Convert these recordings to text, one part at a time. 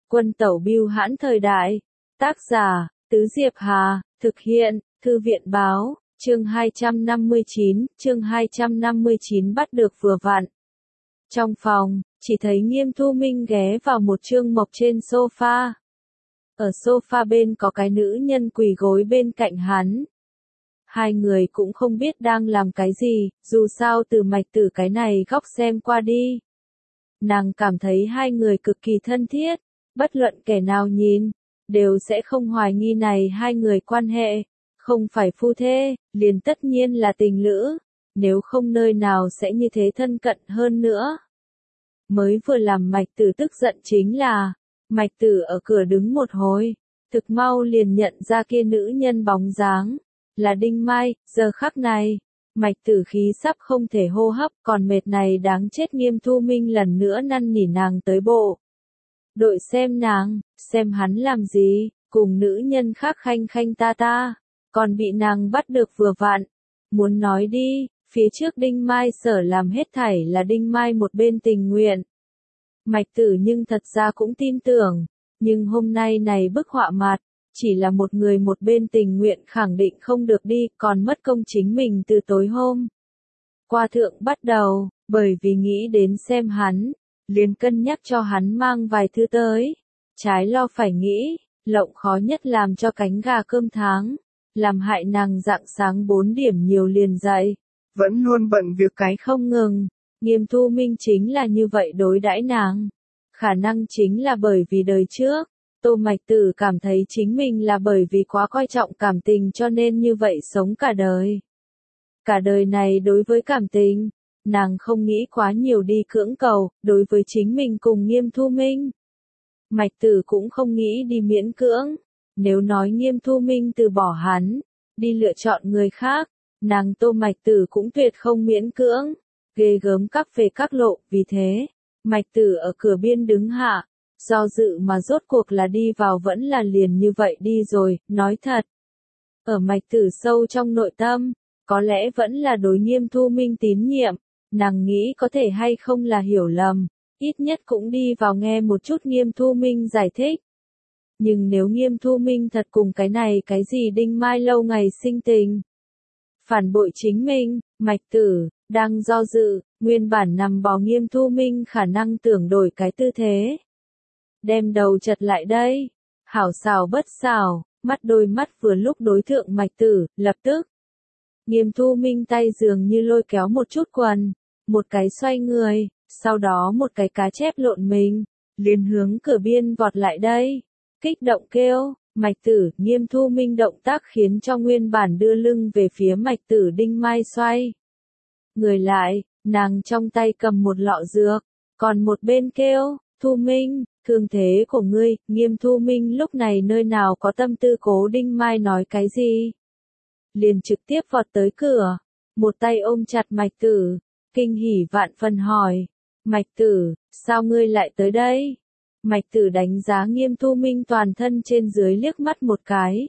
Quân tẩu bưu hãn thời đại. Tác giả, Tứ Diệp Hà, thực hiện, Thư viện báo, chương 259 bắt được vừa vặn. Trong phòng, chỉ thấy Nghiêm Thu Minh ghé vào một chương mộc trên sofa. Ở sofa bên có cái nữ nhân quỳ gối bên cạnh hắn. Hai người cũng không biết đang làm cái gì, dù sao từ Mạch Tử cái này góc xem qua đi. Nàng cảm thấy hai người cực kỳ thân thiết, bất luận kẻ nào nhìn, đều sẽ không hoài nghi này hai người quan hệ, không phải phu thê, liền tất nhiên là tình lữ, nếu không nơi nào sẽ như thế thân cận hơn nữa. Mới vừa làm Mạch Tử tức giận chính là, Mạch Tử ở cửa đứng một hồi, thực mau liền nhận ra kia nữ nhân bóng dáng, là Đinh Mai, giờ khắc này. Mạch Tử khí sắp không thể hô hấp, còn mệt này đáng chết. Nghiêm Thu Minh lần nữa năn nỉ nàng tới bộ đội xem nàng, xem hắn làm gì, cùng nữ nhân khác khanh khanh ta ta, còn bị nàng bắt được vừa vặn. Muốn nói đi, phía trước Đinh Mai sở làm hết thảy là Đinh Mai một bên tình nguyện. Mạch Tử nhưng thật ra cũng tin tưởng, nhưng hôm nay này bức họa mặt, chỉ là một người một bên tình nguyện khẳng định không được đi, còn mất công chính mình từ tối hôm qua thượng bắt đầu, bởi vì nghĩ đến xem hắn, liền cân nhắc cho hắn mang vài thứ tới. Trái lo phải nghĩ, lộng khó nhất làm cho cánh gà cơm tháng, làm hại nàng rạng sáng 4 điểm nhiều liền dậy, vẫn luôn bận việc cái không ngừng. Nghiêm Thu Minh chính là như vậy đối đãi nàng. Khả năng chính là bởi vì đời trước, Tô Mạch Tử cảm thấy chính mình là bởi vì quá coi trọng cảm tình cho nên như vậy sống cả đời. Cả đời này đối với cảm tình, nàng không nghĩ quá nhiều đi cưỡng cầu, đối với chính mình cùng Nghiêm Thu Minh. Mạch Tử cũng không nghĩ đi miễn cưỡng, nếu nói Nghiêm Thu Minh từ bỏ hắn, đi lựa chọn người khác, nàng Tô Mạch Tử cũng tuyệt không miễn cưỡng, ghê gớm các về các lộ, vì thế, Mạch Tử ở cửa biên đứng hạ, do dự mà rốt cuộc là đi vào vẫn là liền như vậy đi rồi, nói thật. Ở Mạch Tử sâu trong nội tâm, có lẽ vẫn là đối Nghiêm Thu Minh tín nhiệm, nàng nghĩ có thể hay không là hiểu lầm, ít nhất cũng đi vào nghe một chút Nghiêm Thu Minh giải thích. Nhưng nếu Nghiêm Thu Minh thật cùng cái này cái gì Đinh Mai lâu ngày sinh tình, phản bội chính mình, Mạch Tử đang do dự, nguyên bản nằm bò Nghiêm Thu Minh khả năng tưởng đổi cái tư thế. Đem đầu chật lại đây, hảo xảo bất xảo, đôi mắt vừa lúc đối thượng Mạch Tử, lập tức. Nghiêm Thu Minh tay dường như lôi kéo một chút quần, một cái xoay người, sau đó một cái cá chép lộn mình, liền hướng cửa biên vọt lại đây, kích động kêu, Mạch Tử. Nghiêm Thu Minh động tác khiến cho nguyên bản đưa lưng về phía Mạch Tử Đinh Mai xoay người lại, nàng trong tay cầm một lọ dược, còn một bên kêu, Thu Minh, thương thế của ngươi. Nghiêm Thu Minh lúc này nơi nào có tâm tư cố Đinh Mai nói cái gì, liền trực tiếp vọt tới cửa, một tay ôm chặt Mạch Tử, kinh hỉ vạn phần hỏi, Mạch Tử, sao ngươi lại tới đây? Mạch Tử đánh giá Nghiêm Thu Minh toàn thân trên dưới liếc mắt một cái.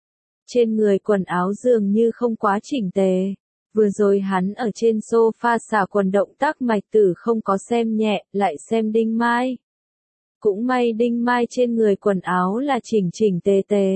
Trên người quần áo dường như không quá chỉnh tề, vừa rồi hắn ở trên sofa xả quần động tác Mạch Tử không có xem nhẹ, lại xem Đinh Mai. Cũng may Đinh Mai trên người quần áo là chỉnh chỉnh tề tề.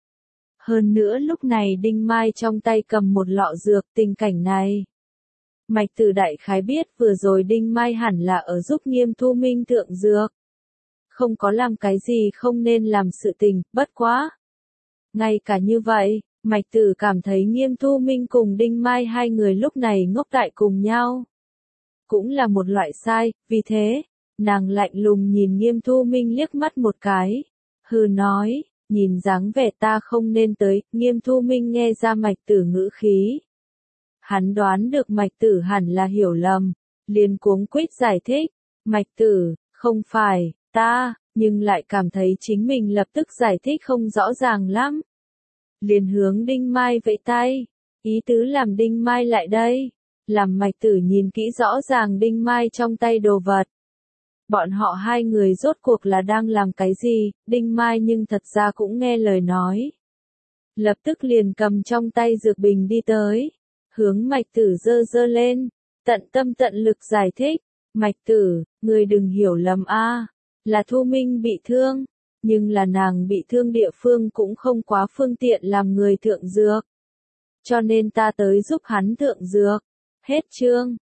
Hơn nữa lúc này Đinh Mai trong tay cầm một lọ dược, tình cảnh này. Mạch Tử đại khái biết vừa rồi Đinh Mai hẳn là ở giúp Nghiêm Thu Minh thượng dược. Không có làm cái gì không nên làm sự tình, bất quá. Ngay cả như vậy, Mạch Tử cảm thấy Nghiêm Thu Minh cùng Đinh Mai hai người lúc này ngốc tại cùng nhau. Cũng là một loại sai, vì thế, nàng lạnh lùng nhìn Nghiêm Thu Minh liếc mắt một cái. Hừ nói, nhìn dáng vẻ ta không nên tới. Nghiêm Thu Minh nghe ra Mạch Tử ngữ khí. Hắn đoán được Mạch Tử hẳn là hiểu lầm, liền cuống quýt giải thích. Mạch Tử, không phải, ta, nhưng lại cảm thấy chính mình lập tức giải thích không rõ ràng lắm. Liền hướng Đinh Mai vẫy tay, ý tứ làm Đinh Mai lại đây, làm Mạch Tử nhìn kỹ rõ ràng Đinh Mai trong tay đồ vật. Bọn họ hai người rốt cuộc là đang làm cái gì, Đinh Mai nhưng thật ra cũng nghe lời nói. Lập tức liền cầm trong tay dược bình đi tới, hướng Mạch Tử giơ giơ lên, tận tâm tận lực giải thích, Mạch Tử, ngươi đừng hiểu lầm a, là Thu Minh bị thương, Nhưng là nàng bị thương địa phương cũng không quá phương tiện làm người thượng dược. Cho nên ta tới giúp hắn thượng dược. Hết chương.